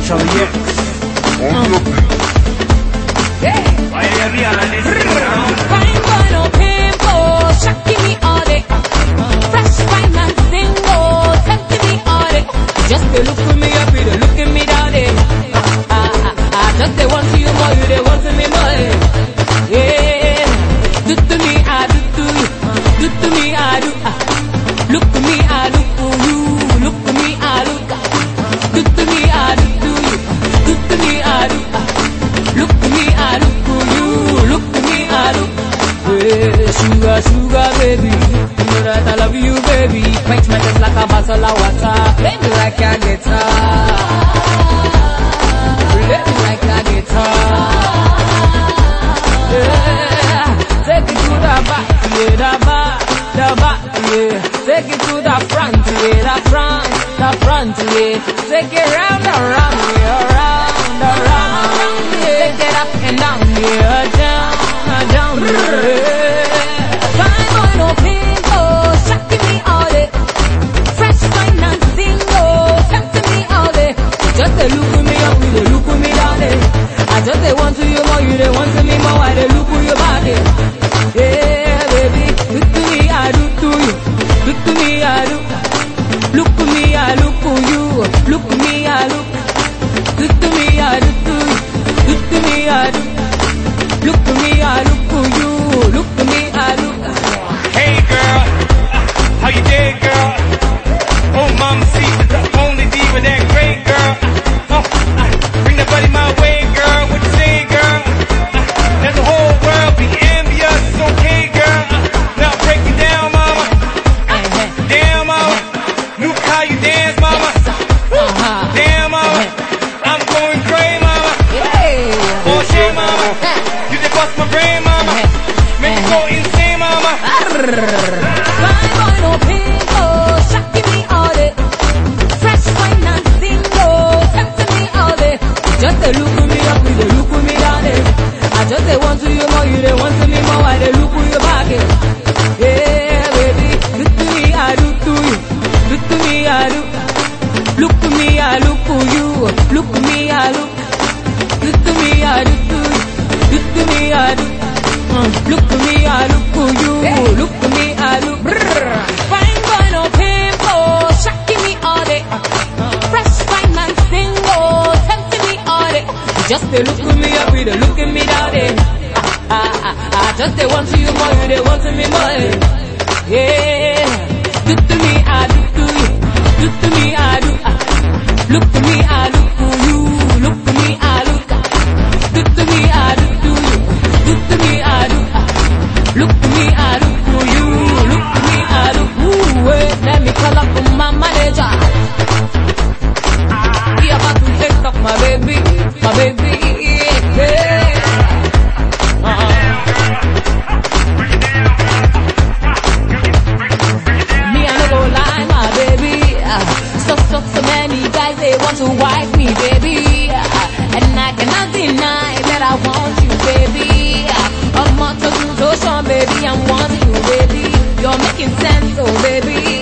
Charlie X. Fine boy, no pimple, shocking me all day. Fresh fine and single, tempting me all day. Just they look at me up, they look at me down there. Just they want you more, you they want me more. Yeah, do to me, I do to you. Do to me, I do. Look to me, I look to you. Look to me, I look. Do to me, I do to you. Do to me, I do. Look to me, I look to you. Look to me, I look. Hey, sugar, sugar, baby. You know that I love you, baby. Quench my thirst like a bottle of water. Play me like a guitar. Play me like a guitar. Yeah. Take it to the back, yeah, the back, yeah. Take it to the front, yeah, the front, yeah. Take it round, around, yeah, around, yeah. Take it up and down, yeah, down, yeah. Fine boy, no pimple, shocking me all day. Fresh fine and single, tempting me all day. Just they look at me up, they look at me down there. I just they want to you more, you they want to me more. Why they look at your body? Yeah, baby, do to me, I do to you. Do to me, I do. Look to me, I look to you. Look to me, I look. Do to me, I do to you. Do to me, I do. Look to me, I look to you. Look to me, I look. Hey girl, how you doing, girl? Oh, mama, see, the only diva that great, girl. Bring that body my way, girl. What you say, girl? Let the whole world be envious. It's okay, girl. Now break it down, mama. Damn, mama. Look how you dance, mama. Damn, mama. I'm going crazy, mama. Oh, shit, mama. You just bust my brain, mama. Make me go insane, mama. Fine boy, no pimple, shocking me all day. Fresh fine and single, tempting me all day. Just they look at me up, they look at me down there. I just they want to you more, you they want to me more. Why they look at you back here? Yeah, baby, do to me, I do to you. Do to me, I do. Look to me, I look to you. Look to me, I look. Do to me, I do to you. Do to me, I do. Look to me, I look to you. Look to me, I look. Fine boy, no pimple, shocking me all day. Fresh fine and single, tempting me all day. Just they look at me up, they look at me down there. Just they want you more, you they want me more. Yeah, do to me, I do to you. Do to me, I do. Look to me, I look to you. Look to me, I look. Do to me, I do to you. Do to me, I do. Look to me, I look to you. Look to me, I look. Ooh, wait, let me call up my manager. He about to take off my baby, yeah. Me, I no go lie, my baby. So many guys, they want to wife me, baby. And I cannot deny that I want you, baby. I'm on to baby, I'm wanting you, baby. You're making sense, oh baby.